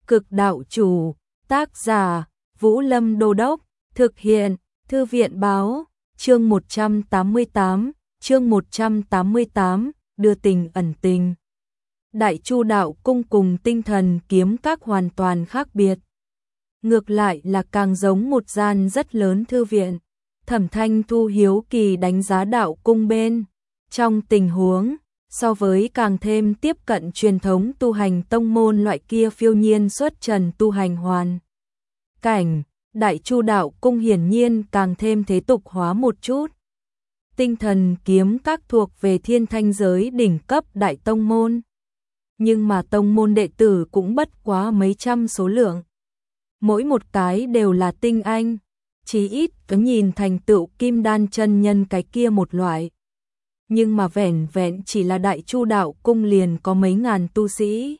Cực đạo chủ, tác giả, Vũ Lâm Đô Đốc, thực hiện, Thư viện báo, chương 188, đưa tình ẩn tình. Đại Chu đạo cung cùng Tinh Thần kiếm các hoàn toàn khác biệt. Ngược lại là càng giống một gian rất lớn thư viện. Thẩm Thanh Thu hiếu kỳ đánh giá đạo cung bên trong tình huống, so với càng thêm tiếp cận truyền thống tu hành tông môn loại kia phiêu nhiên xuất trần tu hành hoàn cảnh, Đại Chu đạo cung hiển nhiên càng thêm thế tục hóa một chút. Tinh Thần kiếm các thuộc về thiên thanh giới đỉnh cấp đại tông môn, nhưng mà tông môn đệ tử cũng bất quá mấy trăm số lượng. Mỗi một cái đều là tinh anh, chí ít có nhìn thành tựu kim đan chân nhân cái kia một loại. Nhưng mà vẻn vẹn chỉ là Đại Chu đạo cung liền có mấy ngàn tu sĩ.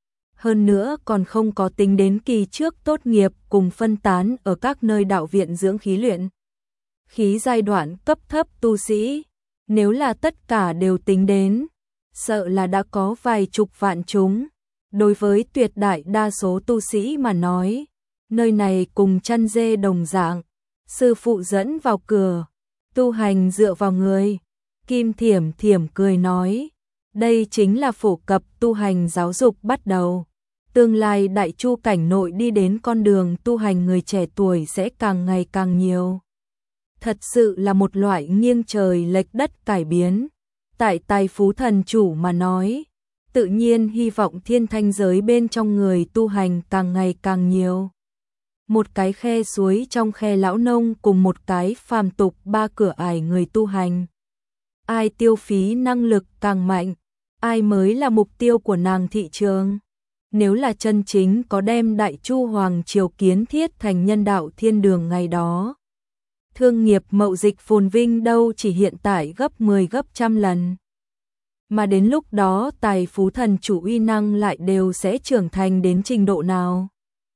Hơn nữa còn không có tính đến kỳ trước tốt nghiệp cùng phân tán ở các nơi đạo viện dưỡng khí luyện khí giai đoạn cấp thấp tu sĩ. Nếu là tất cả đều tính đến, sợ là đã có vài chục vạn chúng. Đối với tuyệt đại đa số tu sĩ mà nói, nơi này cùng chăn dê đồng dạng, sư phụ dẫn vào cửa, tu hành dựa vào người. Kim Thiểm Thiểm cười nói, đây chính là phổ cập tu hành giáo dục bắt đầu. Tương lai Đại Chu cảnh nội đi đến con đường tu hành người trẻ tuổi sẽ càng ngày càng nhiều. Thật sự là một loại nghiêng trời lệch đất cải biến. Tại tài phú thần chủ mà nói, tự nhiên hy vọng thiên thanh giới bên trong người tu hành càng ngày càng nhiều. Một cái khe suối trong khe lão nông cùng một cái phàm tục ba cửa ải người tu hành. Ai tiêu phí năng lực càng mạnh, ai mới là mục tiêu của nàng thị trường. Nếu là chân chính có đem Đại Chu Hoàng triều kiến thiết thành nhân đạo thiên đường ngày đó, thương nghiệp mậu dịch phồn vinh đâu chỉ hiện tại gấp 10 gấp trăm lần. Mà đến lúc đó tài phú thần chủ uy năng lại đều sẽ trưởng thành đến trình độ nào.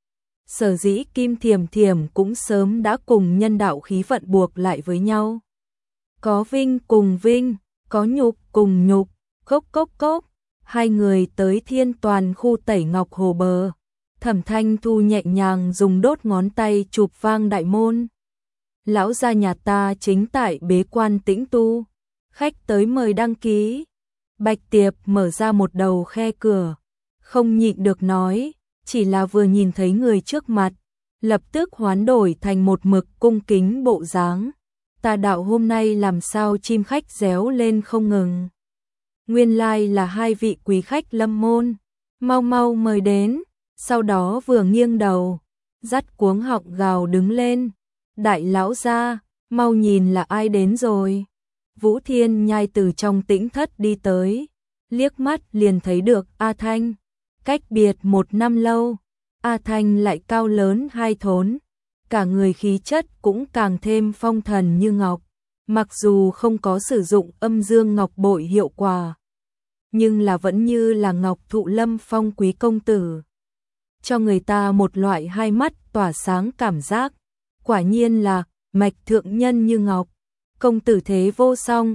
Sở dĩ Kim Thiểm Thiểm cũng sớm đã cùng nhân đạo khí vận buộc lại với nhau. Có vinh cùng vinh, có nhục cùng nhục, cốc cốc cốc. Hai người tới Thiên Toàn khu Tẩy Ngọc Hồ bờ. Thẩm Thanh Thu nhẹ nhàng dùng đốt ngón tay chụp vang đại môn. Lão gia nhà ta chính tại bế quan tĩnh tu, khách tới mời đăng ký. Bạch Tiệp mở ra một đầu khe cửa, không nhịn được nói, chỉ là vừa nhìn thấy người trước mặt, lập tức hoán đổi thành một mực cung kính bộ dáng. Ta đạo hôm nay làm sao chim khách réo lên không ngừng. Nguyên lai là hai vị quý khách lâm môn, mau mau mời đến. Sau đó vừa nghiêng đầu, dắt cuống họng gào đứng lên. Đại lão gia, mau nhìn là ai đến rồi. Vũ Thiên Nhai từ trong tĩnh thất đi tới, liếc mắt liền thấy được A Thanh. Cách biệt một năm lâu, A Thanh lại cao lớn hai thốn, cả người khí chất cũng càng thêm phong thần như ngọc. Mặc dù không có sử dụng âm dương ngọc bội hiệu quả, nhưng là vẫn như là ngọc thụ lâm phong quý công tử, cho người ta một loại hai mắt tỏa sáng cảm giác. Quả nhiên là mạch thượng nhân như ngọc, công tử thế vô song.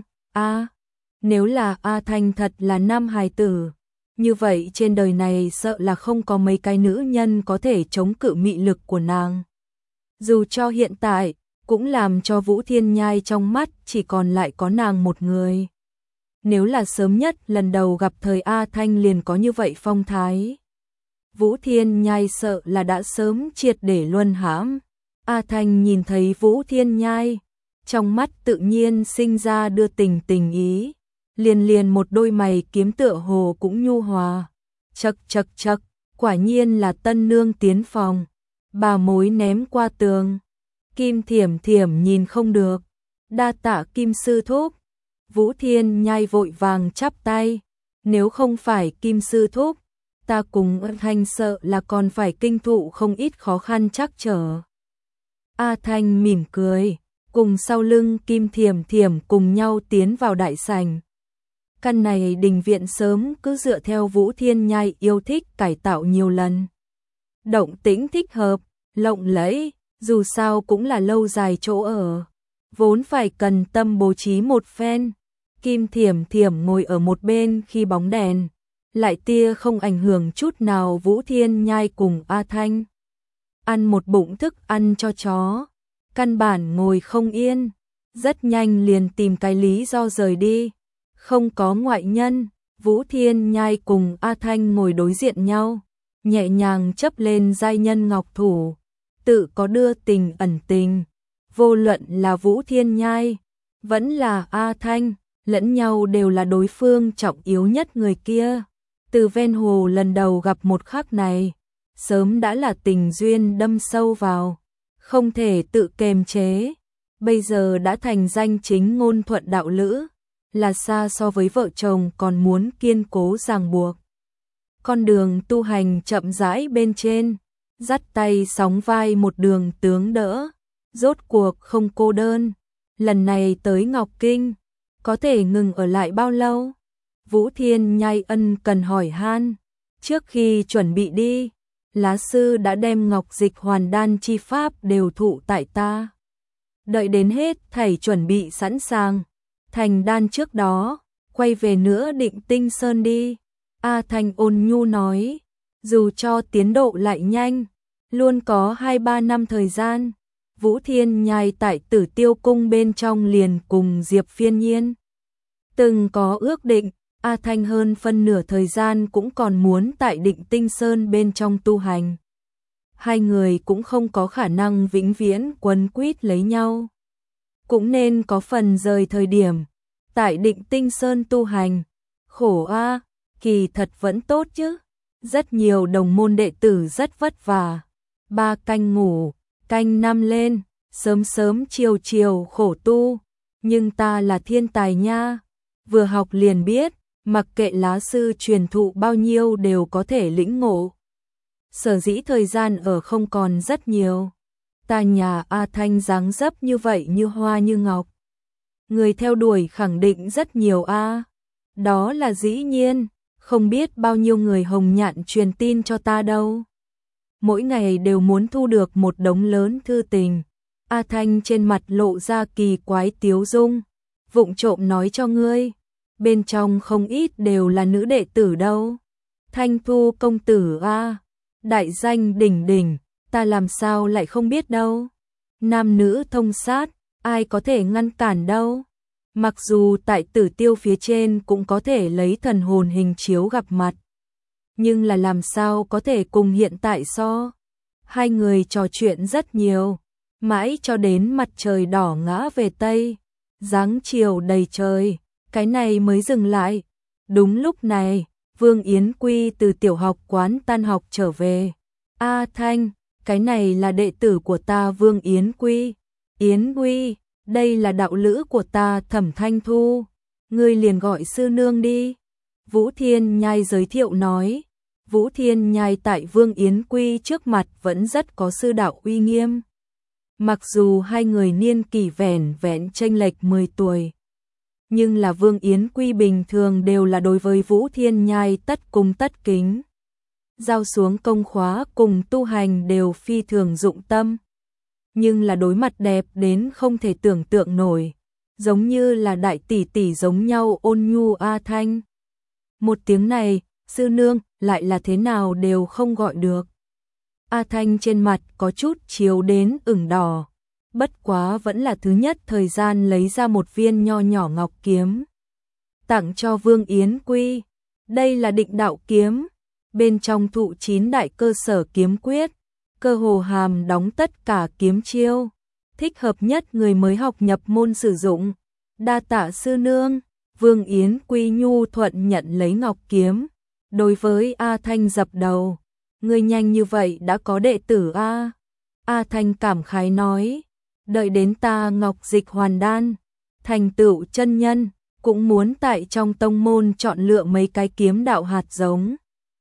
Nếu là A Thanh thật là nam hài tử, như vậy trên đời này sợ là không có mấy cái nữ nhân có thể chống cự mị lực của nàng. Dù cho hiện tại, cũng làm cho Vũ Thiên Nhai trong mắt chỉ còn lại có nàng một người. Nếu là sớm nhất lần đầu gặp thời A Thanh liền có như vậy phong thái, Vũ Thiên Nhai sợ là đã sớm triệt để luân hãm. A Thanh nhìn thấy Vũ Thiên Nhai, trong mắt tự nhiên sinh ra đưa tình tình ý, liền một đôi mày kiếm tựa hồ cũng nhu hòa. Chậc chậc chậc, quả nhiên là tân nương tiến phòng. Bà mối ném qua tường. Kim Thiểm Thiểm nhìn không được, đa tạ Kim sư thúc. Vũ Thiên Nhai vội vàng chắp tay, nếu không phải Kim sư thúc, ta cùng A Thanh sợ là còn phải kinh thụ không ít khó khăn trắc trở. A Thanh mỉm cười, cùng sau lưng Kim Thiểm Thiểm cùng nhau tiến vào đại sảnh. Căn này đình viện sớm cứ dựa theo Vũ Thiên Nhai yêu thích cải tạo nhiều lần. Động tĩnh thích hợp, lộng lẫy, dù sao cũng là lâu dài chỗ ở, vốn phải cần tâm bố trí một phen. Kim Thiểm Thiểm ngồi ở một bên khi bóng đèn, lại tia không ảnh hưởng chút nào Vũ Thiên Nhai cùng A Thanh. Ăn một bụng thức ăn cho chó, căn bản ngồi không yên, rất nhanh liền tìm cái lý do rời đi. Không có ngoại nhân, Vũ Thiên Nhai cùng A Thanh ngồi đối diện nhau, nhẹ nhàng chấp lên giai nhân ngọc thủ, tự có đưa tình ẩn tình. Vô luận là Vũ Thiên Nhai, vẫn là A Thanh, lẫn nhau đều là đối phương trọng yếu nhất người kia. Từ ven hồ lần đầu gặp một khắc này, sớm đã là tình duyên đâm sâu vào, không thể tự kềm chế. Bây giờ đã thành danh chính ngôn thuận đạo lữ, là xa so với vợ chồng còn muốn kiên cố ràng buộc. Con đường tu hành chậm rãi bên trên, dắt tay sóng vai một đường tướng đỡ, rốt cuộc không cô đơn. Lần này tới Ngọc Kinh, có thể ngừng ở lại bao lâu? Vũ Thiên Nhai ân cần hỏi han. Trước khi chuẩn bị đi, lá sư đã đem ngọc dịch hoàn đan chi pháp đều thụ tại ta. Đợi đến hết thảy chuẩn bị sẵn sàng, thành đan trước đó, quay về nữa Định Tinh Sơn đi. A Thanh ôn nhu nói, dù cho tiến độ lại nhanh, luôn có 2-3 năm thời gian. Vũ Thiên Nhai tại Tử Tiêu Cung bên trong liền cùng Diệp Phiên Nhiên từng có ước định, A Thanh hơn phân nửa thời gian cũng còn muốn tại Định Tinh Sơn bên trong tu hành. Hai người cũng không có khả năng vĩnh viễn quấn quýt lấy nhau, cũng nên có phần rời thời điểm. Tại Định Tinh Sơn tu hành, khổ a, kỳ thật vẫn tốt chứ. Rất nhiều đồng môn đệ tử rất vất vả, 3 canh ngủ, canh 5 lên, sớm sớm chiều chiều khổ tu, nhưng ta là thiên tài nha, vừa học liền biết, mặc kệ lá sư truyền thụ bao nhiêu đều có thể lĩnh ngộ. Sở dĩ thời gian ở không còn rất nhiều, ta nhà A Thanh dáng dấp như vậy như hoa như ngọc, người theo đuổi khẳng định rất nhiều a. Đó là dĩ nhiên, không biết bao nhiêu người hồng nhạn truyền tin cho ta đâu. Mỗi ngày đều muốn thu được một đống lớn thư tình. A Thanh trên mặt lộ ra kỳ quái tiếu dung, vụng trộm nói cho ngươi, bên trong không ít đều là nữ đệ tử đâu. Thanh Thu công tử a, đại danh đỉnh đỉnh, ta làm sao lại không biết đâu. Nam nữ thông sát, ai có thể ngăn cản đâu. Mặc dù tại Tử Tiêu phía trên cũng có thể lấy thần hồn hình chiếu gặp mặt, nhưng là làm sao có thể cùng hiện tại so. Hai người trò chuyện rất nhiều, mãi cho đến mặt trời đỏ ngã về Tây, dáng chiều đầy trời, cái này mới dừng lại. Đúng lúc này, Vương Yến Quy từ tiểu học quán tan học trở về. A Thanh, cái này là đệ tử của ta Vương Yến Quy. Yến Quy, đây là đạo lữ của ta Thẩm Thanh Thu, ngươi liền gọi sư nương đi. Vũ Thiên Nhai giới thiệu nói. Vũ Thiên Nhai tại Vương Yến Quy trước mặt vẫn rất có sư đạo uy nghiêm. Mặc dù hai người niên kỷ vẻn vẹn chênh lệch 10 tuổi, nhưng là Vương Yến Quy bình thường đều là đối với Vũ Thiên Nhai tất cung tất kính. Giao xuống công khóa cùng tu hành đều phi thường dụng tâm, nhưng là đối mặt đẹp đến không thể tưởng tượng nổi, giống như là đại tỷ tỷ giống nhau ôn nhu A Thanh. Một tiếng này, sư nương, lại là thế nào đều không gọi được. A Thanh trên mặt có chút chiếu đến ửng đỏ, bất quá vẫn là thứ nhất thời gian lấy ra một viên nho nhỏ ngọc kiếm, tặng cho Vương Yến Quy. Đây là Định Đạo kiếm, bên trong thụ 9 đại cơ sở kiếm quyết, cơ hồ hàm đóng tất cả kiếm chiêu, thích hợp nhất người mới học nhập môn sử dụng. Đa tạ sư nương. Vương Yến Quy nhu thuận nhận lấy ngọc kiếm, đối với A Thanh dập đầu. Ngươi nhanh như vậy đã có đệ tử a? A Thanh cảm khái nói, đợi đến ta ngọc dịch hoàn đan, thành tựu chân nhân, cũng muốn tại trong tông môn chọn lựa mấy cái kiếm đạo hạt giống,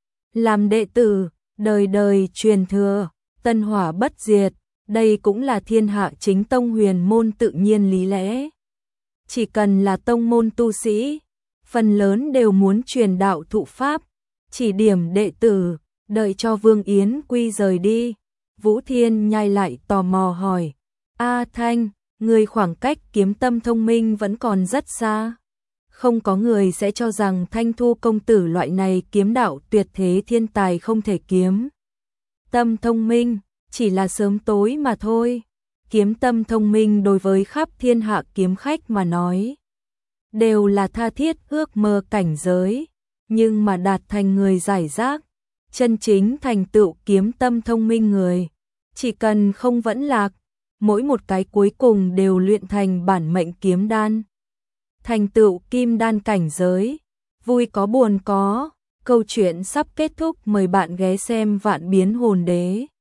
làm đệ tử, đời đời truyền thừa, tân hỏa bất diệt. Đây cũng là thiên hạ chính tông huyền môn tự nhiên lý lẽ. Chỉ cần là tông môn tu sĩ, phần lớn đều muốn truyền đạo thụ pháp, chỉ điểm đệ tử. Đợi cho Vương Yến Quy rời đi, Vũ Thiên Nhai lại tò mò hỏi, A Thanh, người khoảng cách kiếm tâm thông minh vẫn còn rất xa, Không có người sẽ cho rằng Thanh Thu công tử loại này kiếm đạo tuyệt thế thiên tài không thể kiếm. Tâm thông minh, chỉ là sớm tối mà thôi. Kiếm tâm thông minh đối với khắp thiên hạ kiếm khách mà nói, đều là tha thiết ước mơ cảnh giới, nhưng mà đạt thành người giải rác, chân chính thành tựu kiếm tâm thông minh người, chỉ cần không vẫn lạc, mỗi một cái cuối cùng đều luyện thành bản mệnh kiếm đan. Thành tựu kim đan cảnh giới, vui có buồn có, câu chuyện sắp kết thúc, mời bạn ghé xem Vạn Biến Hồn Đế.